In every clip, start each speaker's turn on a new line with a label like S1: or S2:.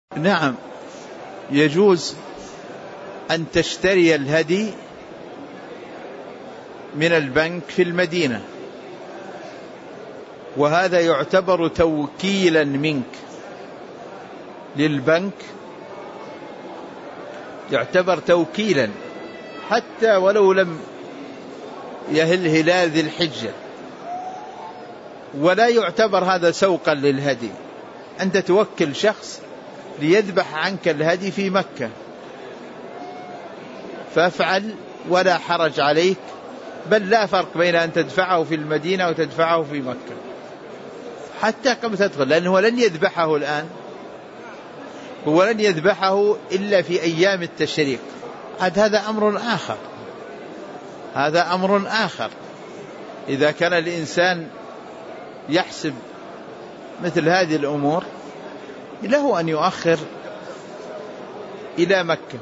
S1: نعم، يجوز أن تشتري الهدي من البنك في المدينة، وهذا يعتبر توكيلا منك للبنك، يعتبر توكيلا حتى ولو لم يهل هلال ذي الحجة، ولا يعتبر هذا سوقا للهدي. أنت توكل شخص ليذبح عنك الهدي في مكة، فافعل ولا حرج عليك، بل لا فرق بين أن تدفعه في المدينة وتدفعه في مكة حتى قبل تدخل، لأنه لن يذبحه الآن، هو لن يذبحه إلا في أيام التشريق. هذا أمر آخر، هذا أمر آخر. إذا كان الإنسان يحسب مثل هذه الأمور له أن يؤخر إلى مكة.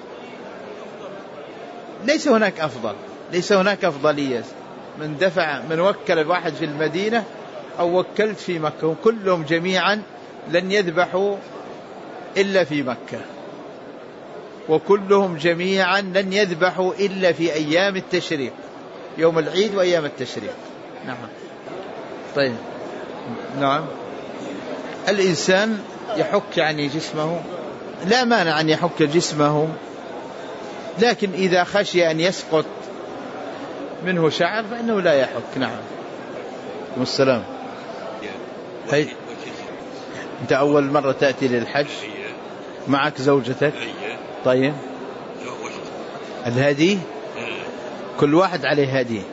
S1: ليس هناك أفضل، ليس هناك أفضلية من دفع من وكل الواحد في المدينة أو وكلت في مكة، كلهم جميعا لن يذبحوا إلا في مكة، وكلهم جميعا لن يذبحوا إلا في أيام التشريق، يوم العيد وأيام التشريق. نعم. طيب، نعم. الإنسان يحك يعني جسمه، لا مانع أن يحك جسمه، لكن إذا خشي أن يسقط منه شعر فإنه لا يحك. نعم. والسلام. هي أنت أول مرة تأتي للحج، معك زوجتك؟ طيب، الهدي كل واحد عليه هدي.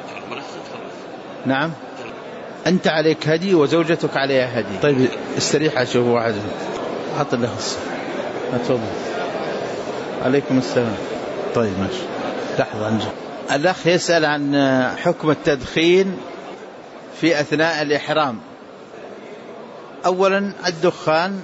S1: نعم، أنت عليك هدي وزوجتك عليها هدي. طيب استريح، أشوف واحد حط له أتفضل. عليكم السلام. طيب ماشي، لحظة أنجي. الأخ يسأل عن حكم التدخين في أثناء الإحرام. أولا الدخان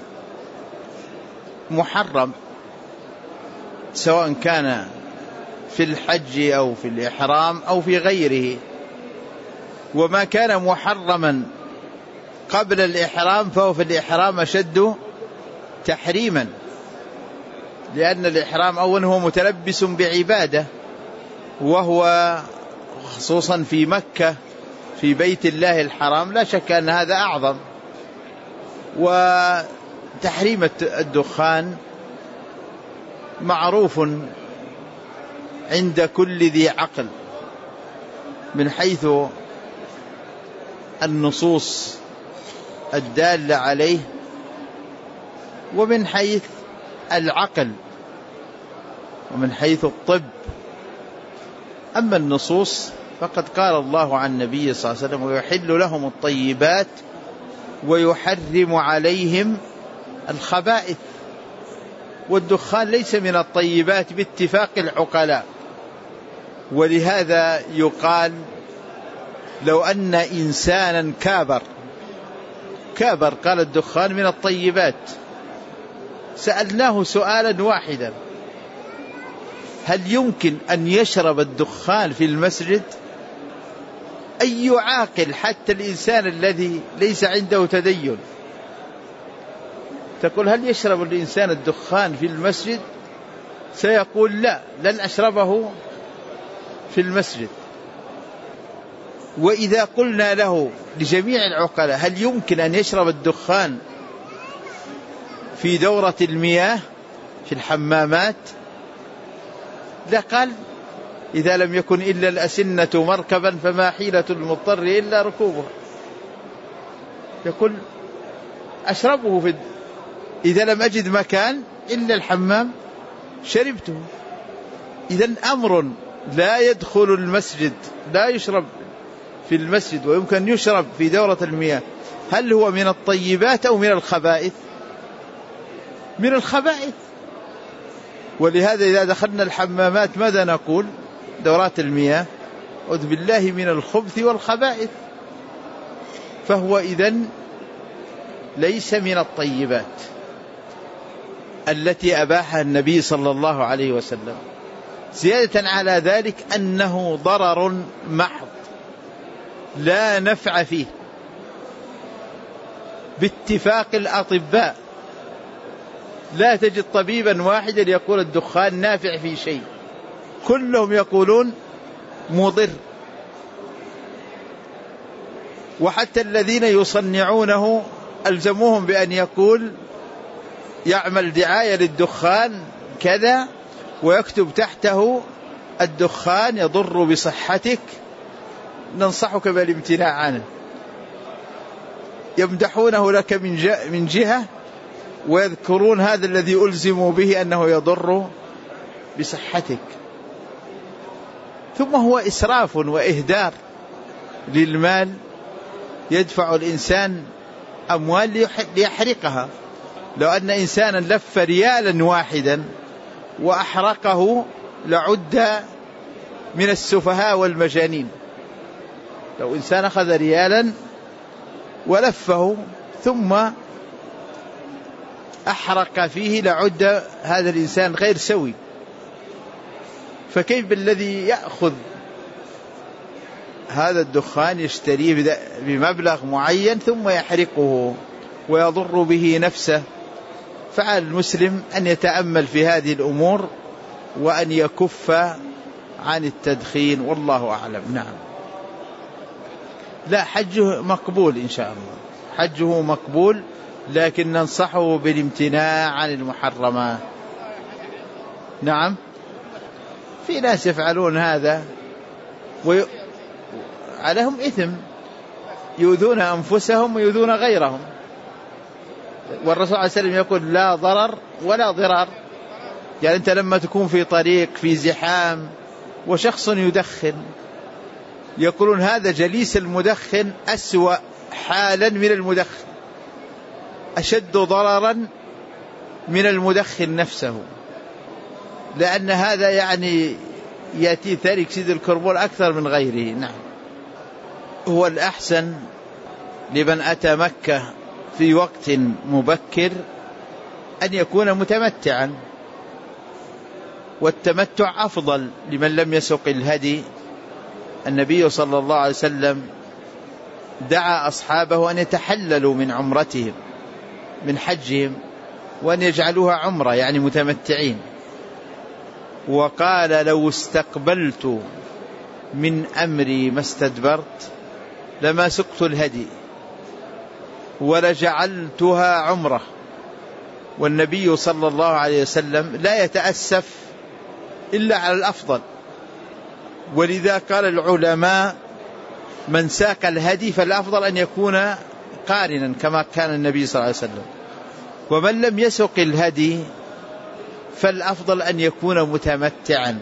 S1: محرم سواء كان في الحج أو في الإحرام أو في غيره، وما كان محرما قبل الإحرام فهو في الإحرام أشد تحريما، لأن الإحرام أولا هو متلبس بعبادة، وهو خصوصا في مكة في بيت الله الحرام لا شك أن هذا أعظم. وتحريم الدخان معروف عند كل ذي عقل من حيث النصوص الدالة عليه ومن حيث العقل ومن حيث الطب. أما النصوص فقد قال الله عن النبي صلى الله عليه وسلم: ويحل لهم الطيبات ويحرم عليهم الخبائث. والدخان ليس من الطيبات باتفاق العقلاء، ولهذا يقال لو أن إنسانا كابر قال الدخان من الطيبات، سألناه سؤالا واحدا: هل يمكن أن يشرب الدخان في المسجد؟ أي عاقل حتى الإنسان الذي ليس عنده تدين تقول هل يشرب الإنسان الدخان في المسجد؟ سيقول لا، لن أشربه في المسجد. وإذا قلنا له لجميع العقلاء هل يمكن أن يشرب الدخان في دورة المياه في الحمامات؟ لقال إذا لم يكن إلا الأسنة مركبا فما حيلة المضطر إلا ركوبها. يقول أشربه إذا لم أجد مكان إلا الحمام شربته. إذن أمر لا يدخل المسجد، لا يشرب في المسجد ويمكن يشرب في دورة المياه، هل هو من الطيبات أو من الخبائث؟ من الخبائث. ولهذا إذا دخلنا الحمامات ماذا نقول؟ دورات المياه: أعوذ بالله من الخبث والخبائث. فهو إذن ليس من الطيبات التي أباحها النبي صلى الله عليه وسلم. زيادة على ذلك أنه ضرر محض لا نفع فيه باتفاق الأطباء. لا تجد طبيبا واحدا يقول الدخان نافع في شيء، كلهم يقولون مضر. وحتى الذين يصنعونه ألزموهم بأن يقول يعمل دعاية للدخان كذا ويكتب تحته الدخان يضر بصحتك ننصحك بالامتناع عنه. يمدحونه لك من جهة ويذكرون هذا الذي ألزموا به أنه يضر بصحتك. ثم هو إسراف وإهدار للمال، يدفع الإنسان أموال ليحرقها. لو أن إنسانا لف ريالا واحدا وأحرقه لعد من السفهاء والمجانين. لو إنسان أخذ ريالا ولفه ثم أحرق فيه لعد هذا الإنسان غير سوي، فكيف بالذي يأخذ هذا الدخان يشتريه بمبلغ معين ثم يحرقه ويضر به نفسه؟ فعلى المسلم أن يتأمل في هذه الأمور وأن يكف عن التدخين، والله أعلم. نعم. لا، حجه مقبول إن شاء الله، حجه مقبول، لكن ننصحه بالامتناع عن المحرمات. نعم، في ناس يفعلون هذا وعليهم إثم، يؤذون أنفسهم ويؤذون غيرهم. والرسول صلى الله عليه وسلم يقول لا ضرر ولا ضرار. يعني أنت لما تكون في طريق في زحام وشخص يدخن، يقولون هذا جليس المدخن أسوأ حالا من المدخن، أشد ضررا من المدخن نفسه، لأن هذا يعني يأتي ثاني أكسيد الكربون أكثر من غيره. نعم. هو الأحسن لمن أتى مكة في وقت مبكر أن يكون متمتعا، والتمتع أفضل لمن لم يسق الهدي. النبي صلى الله عليه وسلم دعا أصحابه أن يتحللوا من عمرتهم من حجهم وأن يجعلوها عمرة، يعني متمتعين. وقال لو استقبلت من أمري ما استدبرت لما سقت الهدي ولجعلتها عمرة. والنبي صلى الله عليه وسلم لا يتأسف إلا على الأفضل، ولذا قال العلماء من ساق الهدي فالأفضل أن يكون قارنا كما كان النبي صلى الله عليه وسلم، ومن لم يسق الهدي فالأفضل أن يكون متمتعا.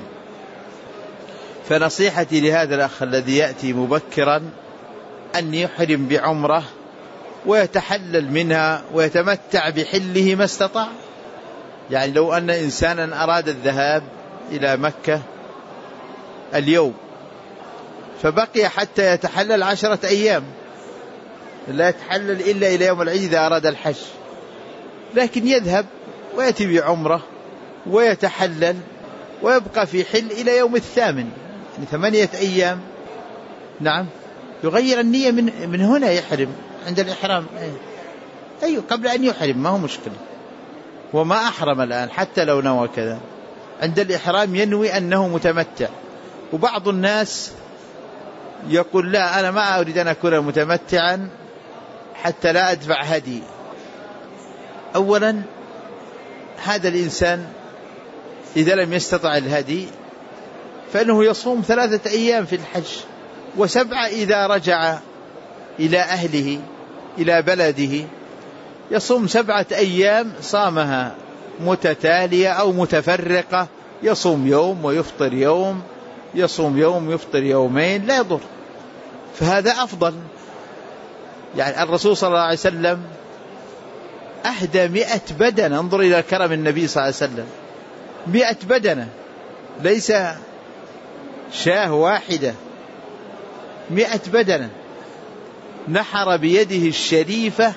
S1: فنصيحتي لهذا الأخ الذي يأتي مبكرا أن يحرم بعمرة ويتحلل منها ويتمتع بحله ما استطاع. يعني لو أن إنسانا أراد الذهاب إلى مكة اليوم فبقي حتى يتحلل 10 أيام، لا يتحلل إلا إلى يوم العيد إذا أراد الحج، لكن يذهب ويأتي بعمرة ويتحلل ويبقى في حل إلى يوم 8، يعني 8 أيام. نعم، يغير النية من هنا، يحرم عند الإحرام. أيوة، قبل أن يحرم ما هو مشكلة، وما أحرم الآن حتى لو نوى كذا، عند الإحرام ينوي أنه متمتع. وبعض الناس يقول لا، أنا ما أريد أن أكون متمتعا حتى لا أدفع هدي. أولا هذا الإنسان إذا لم يستطع الهدي فإنه يصوم 3 أيام في الحج و7 إذا رجع إلى أهله إلى بلده، يصوم 7 أيام صامها متتالية أو متفرقة، يصوم يوم ويفطر يوم، يصوم يوم يفطر يومين، لا يضر، فهذا أفضل. يعني الرسول صلى الله عليه وسلم أهدى 100 بدنة، انظر إلى كرم النبي صلى الله عليه وسلم، 100 بدنة، ليس شاة واحدة، 100 بدنة، نحر بيده الشريفة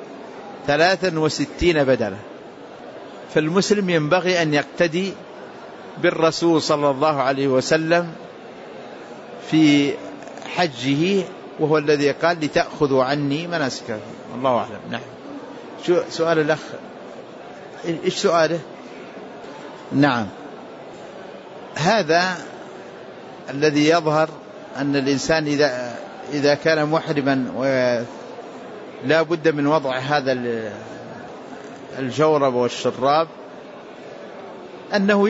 S1: 63 بدنة. فالمسلم ينبغي أن يقتدي بالرسول صلى الله عليه وسلم في حجه، وهو الذي قال لتأخذوا عني مناسككم. الله أعلم. نعم. شو سؤال الأخ؟ إيش سؤاله؟ نعم، هذا الذي يظهر أن الإنسان إذا كان محرما ولا بد من وضع هذا الجورب والشراب أنه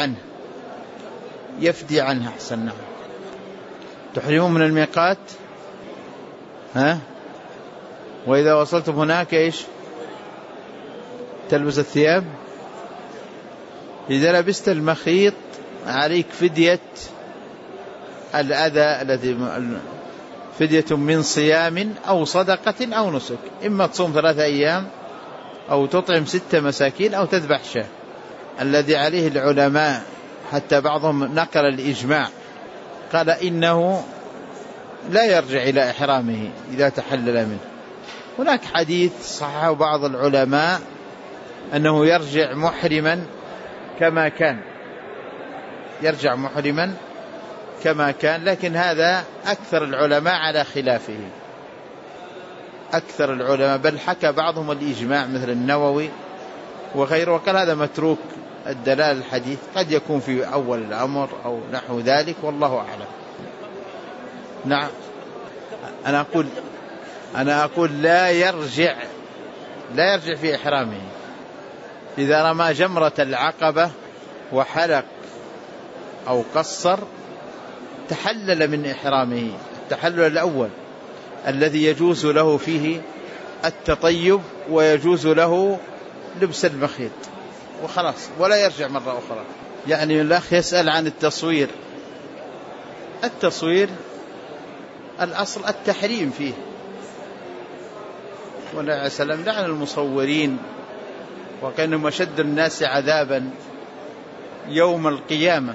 S1: يفدي عنه أحسن. نعم. تحرمون من الميقات، وإذا وصلتم هناك إيش؟ تلبس الثياب. إذا لبست المخيط عليك فدية الأذى التي فدية من صيام أو صدقة أو نسك، إما تصوم 3 أيام أو تطعم 6 مساكين أو تذبح شاة. الذي عليه العلماء حتى بعضهم نقل الإجماع قال إنه لا يرجع إلى إحرامه إذا تحلل منه. هناك حديث صححه بعض العلماء أنه يرجع محرما كما كان، يرجع محرما كما كان، لكن هذا أكثر العلماء على خلافه، أكثر العلماء، بل حكى بعضهم الإجماع مثل النووي وغيره، وقال هذا متروك الدلالة الحديث، قد يكون في أول الأمر أو نحو ذلك، والله أعلم. نعم، أنا أقول لا يرجع في إحرامه. إذا رمى جمرة العقبة وحلق أو قصر تحلل من إحرامه التحلل الأول الذي يجوز له فيه التطيب ويجوز له لبس المخيط وخلاص، ولا يرجع مرة أخرى. يعني الأخ يسأل عن التصوير الأصل التحريم فيه، والله عليه السلام لعن المصورين وكانهم أشد الناس عذابا يوم القيامة.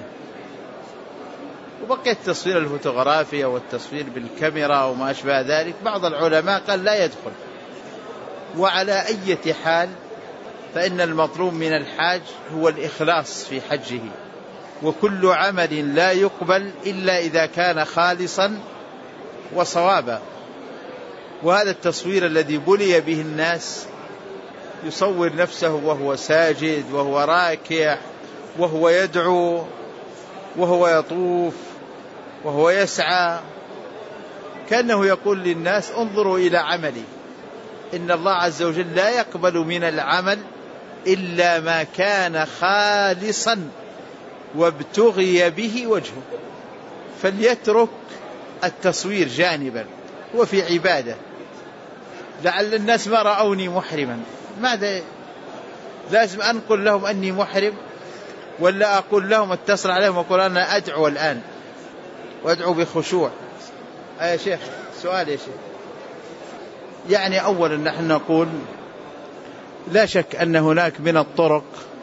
S1: وبقي التصوير الفوتوغرافي والتصوير بالكاميرا وما أشبه ذلك، بعض العلماء قال لا يدخل. وعلى أي حال فإن المطلوب من الحاج هو الإخلاص في حجه، وكل عمل لا يقبل إلا إذا كان خالصا وصوابا. وهذا التصوير الذي بلي به الناس، يصور نفسه وهو ساجد وهو راكع وهو يدعو وهو يطوف وهو يسعى، كأنه يقول للناس انظروا إلى عملي، إن الله عز وجل لا يقبل من العمل إلا ما كان خالصا وابتغي به وجهه، فليترك التصوير جانبا وفي عبادة. لعل الناس ما رأوني محرما، ماذا لازم أنقل لهم أني محرم، ولا أقول لهم اتصل عليهم وأقول أنا أدعو الآن وأدعو بخشوع؟ يا شيخ سؤال يا شيخ. يعني أولا نحن نقول لا شك أن هناك من الطرق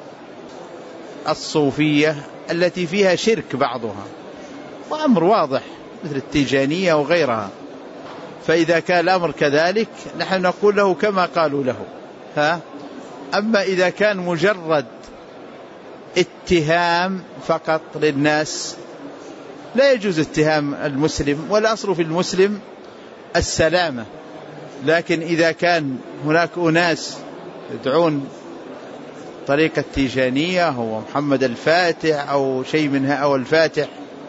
S1: الصوفية التي فيها شرك بعضها، وأمر واضح مثل التيجانية وغيرها، فإذا كان الأمر كذلك نحن نقول له كما قالوا له. أما إذا كان مجرد اتهام فقط للناس لا يجوز اتهام المسلم، والأصل في المسلم السلامة. لكن إذا كان هناك أناس يدعون طريقة تيجانية هو محمد الفاتح أو شيء منها أو الفاتح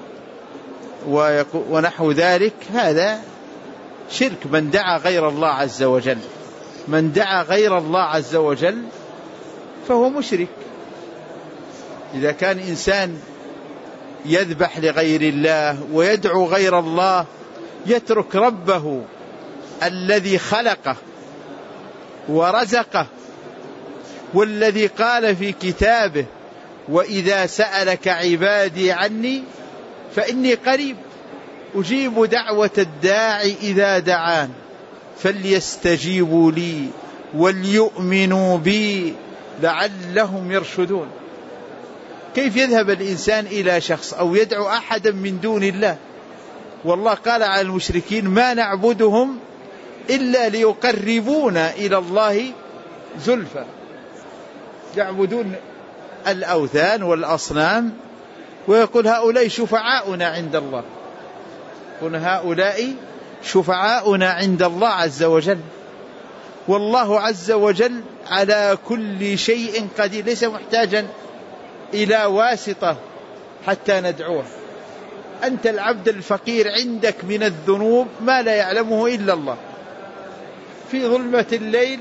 S1: ونحو ذلك، هذا شرك. من دعا غير الله عز وجل، من دعا غير الله عز وجل فهو مشرك. إذا كان إنسان يذبح لغير الله ويدعو غير الله، يترك ربه الذي خلقه ورزقه، والذي قال في كتابه وإذا سألك عبادي عني فإني قريب أجيب دعوة الداعي إذا دعان فليستجيبوا لي وليؤمنوا بي لعلهم يرشدون. كيف يذهب الإنسان إلى شخص أو يدعو أحدا من دون الله؟ والله قال على المشركين ما نعبدهم إلا ليقربونا إلى الله زلفى. يعبدون الأوثان والأصنام ويقول هؤلاء شفعاؤنا عند الله، يقول هؤلاء شفعاؤنا عند الله عز وجل. والله عز وجل على كل شيء قدير، ليس محتاجا إلى واسطة حتى ندعوه. أنت العبد الفقير عندك من الذنوب ما لا يعلمه إلا الله. في ظلمة الليل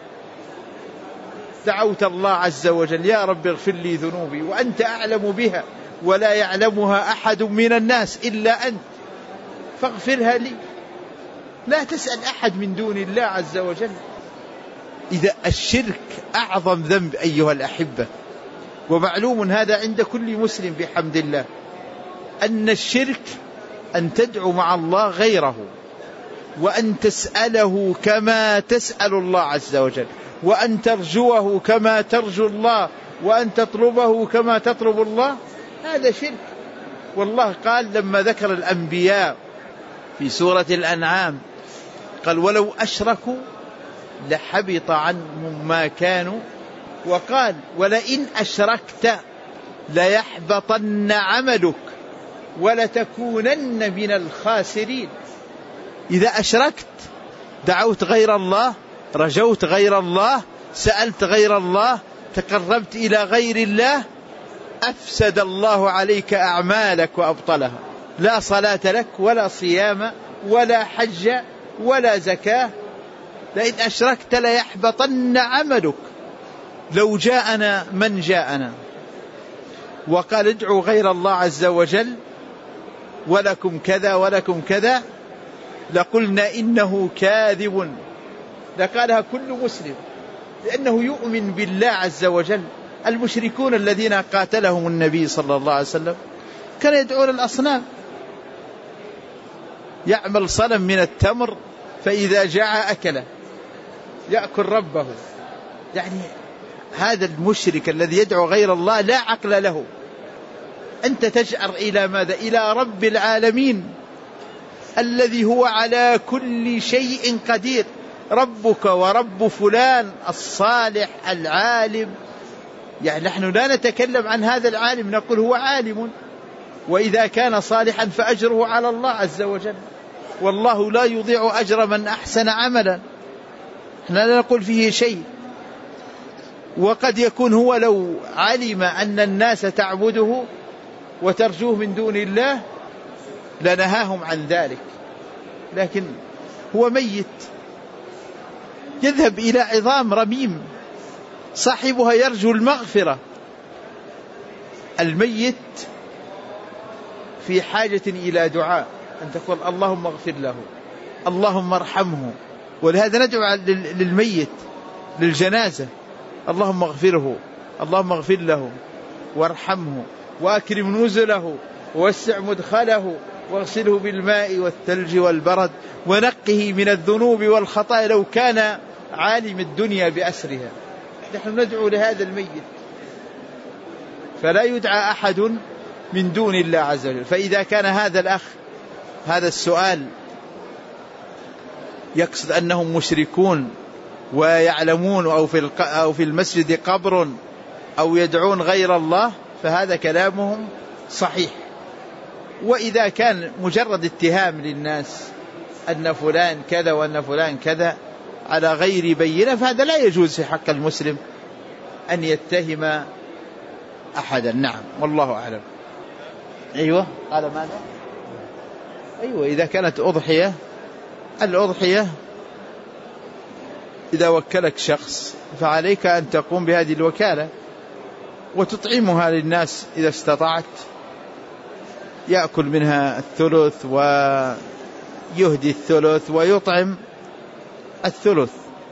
S1: دعوت الله عز وجل يا رب اغفر لي ذنوبي، وأنت أعلم بها ولا يعلمها أحد من الناس إلا أنت، فاغفرها لي. لا تسأل أحد من دون الله عز وجل. إذا الشرك أعظم ذنب أيها الأحبة، ومعلوم هذا عند كل مسلم بحمد الله، أن الشرك أن تدعو مع الله غيره، وأن تسأله كما تسأل الله عز وجل، وأن ترجوه كما ترجو الله، وأن تطلبه كما تطلب الله. هذا شرك. والله قال لما ذكر الأنبياء في سورة الأنعام قال ولو أشركوا لحبط عنهم ما كانوا، وقال ولئن أشركت ليحبطن عملك ولتكونن من الخاسرين. إذا أشركت دعوت غير الله، رجوت غير الله، سألت غير الله، تقربت إلى غير الله، أفسد الله عليك أعمالك وأبطلها. لا صلاة لك ولا صيام ولا حج ولا زكاة. لئن أشركت ليحبطن عملك. لو جاءنا من جاءنا وقال ادعوا غير الله عز وجل ولكم كذا ولكم كذا لقلنا إنه كاذب، لقالها كل مسلم، لأنه يؤمن بالله عز وجل. المشركون الذين قاتلهم النبي صلى الله عليه وسلم كانوا يدعون الأصنام، يعمل صنم من التمر فإذا جاع أكله، يأكل ربه. يعني هذا المشرك الذي يدعو غير الله لا عقل له. أنت تجأر إلى ماذا؟ إلى رب العالمين الذي هو على كل شيء قدير. ربك ورب فلان الصالح العالم، يعني نحن لا نتكلم عن هذا العالم، نقول هو عالم، وإذا كان صالحا فأجره على الله عز وجل، والله لا يضيع أجر من أحسن عملا. احنا لا نقول فيه شيء. وقد يكون هو لو علم أن الناس تعبده وترجوه من دون الله لنهاهم عن ذلك، لكن هو ميت يذهب إلى عظام رميم صاحبها يرجو المغفرة. الميت في حاجة إلى دعاء، أن تقول اللهم اغفر له، اللهم ارحمه. ولهذا ندعو للميت للجنازة اللهم اغفره، اللهم اغفر له وارحمه وأكرم نزله ووسع مدخله واغسله بالماء والثلج والبرد ونقه من الذنوب والخطايا لو كان عالم الدنيا بأسرها. نحن ندعو لهذا الميت، فلا يدعى أحد من دون الله عز وجل. فإذا كان هذا الأخ هذا السؤال يقصد أنهم مشركون ويعلمون أو في المسجد قبر أو يدعون غير الله، فهذا كلامهم صحيح. وإذا كان مجرد اتهام للناس أن فلان كذا وأن فلان كذا على غير بينة، فهذا لا يجوز في حق المسلم أن يتهم أحدا. نعم، والله أعلم. أيوة، قال ماذا؟ أيوة، إذا كانت أضحية، الأضحية إذا وكلك شخص فعليك أن تقوم بهذه الوكالة وتطعمها للناس إذا استطعت، يأكل منها الثلث ويهدي الثلث ويطعم الثلث،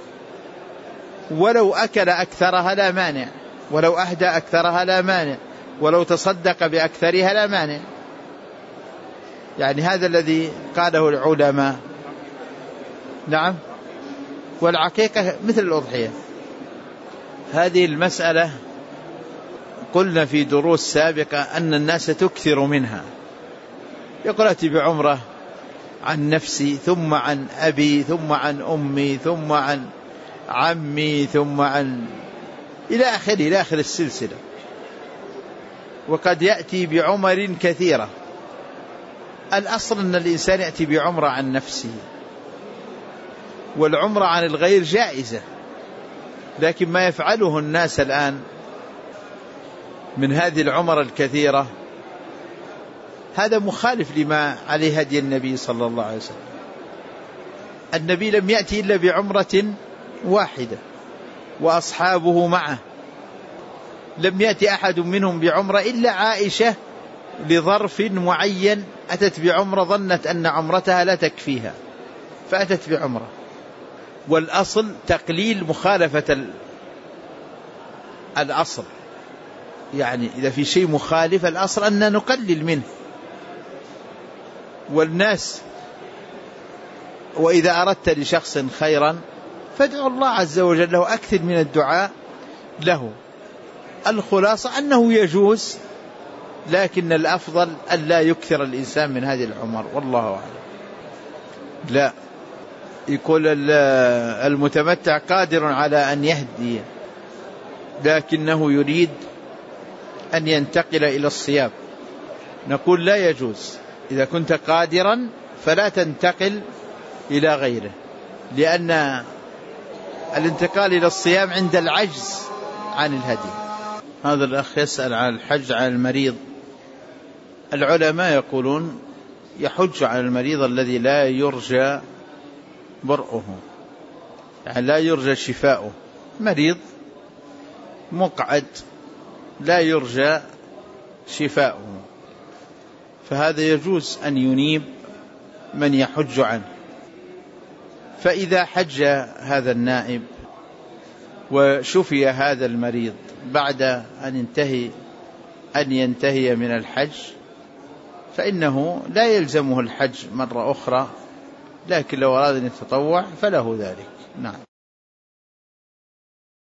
S1: ولو أكل أكثرها لا مانع، ولو أهدى أكثرها لا مانع، ولو تصدق بأكثرها لا مانع. يعني هذا الذي قاله العلماء. نعم، والعقيقة مثل الأضحية. هذه المسألة قلنا في دروس سابقة أن الناس تكثر منها، يقول أتي بعمرة عن نفسي ثم عن أبي ثم عن أمي ثم عن عمي ثم عن إلى آخر السلسلة. وقد يأتي بعمر كثيرة. الأصل أن الإنسان يأتي بعمرة عن نفسه، والعمرة عن الغير جائزة، لكن ما يفعله الناس الآن من هذه العمر الكثيرة هذا مخالف لما عليه هدي النبي صلى الله عليه وسلم. النبي لم يأتي إلا بعمرة واحدة وأصحابه معه، لم يأتي أحد منهم بعمرة إلا عائشة لظرف معين أتت بعمرة ظنت أن عمرتها لا تكفيها فأتت بعمرة. والأصل تقليل مخالفة الأصل، يعني إذا في شيء مخالف الأصل أن نقلل منه. والناس وإذا أردت لشخص خيرا فادعو الله عز وجل له، أكثر من الدعاء له. الخلاصة أنه يجوز، لكن الأفضل أن لا يكثر الإنسان من هذه العمر، والله أعلم. لا، يقول المتمتع قادر على أن يهدي لكنه يريد أن ينتقل إلى الصيام، نقول لا يجوز. إذا كنت قادرا فلا تنتقل إلى غيره، لأن الانتقال إلى الصيام عند العجز عن الهدي. هذا الأخ يسأل عن الحج على المريض. العلماء يقولون يحج على المريض الذي لا يرجى برؤه، يعني لا يرجى شفاؤه، مريض مقعد لا يرجى شفاؤه، فهذا يجوز أن ينيب من يحج عنه. فإذا حج هذا النائب وشفي هذا المريض بعد أن ينتهي من الحج فإنه لا يلزمه الحج مرة أخرى، لكن لو أراد أن يتطوع فله ذلك. نعم.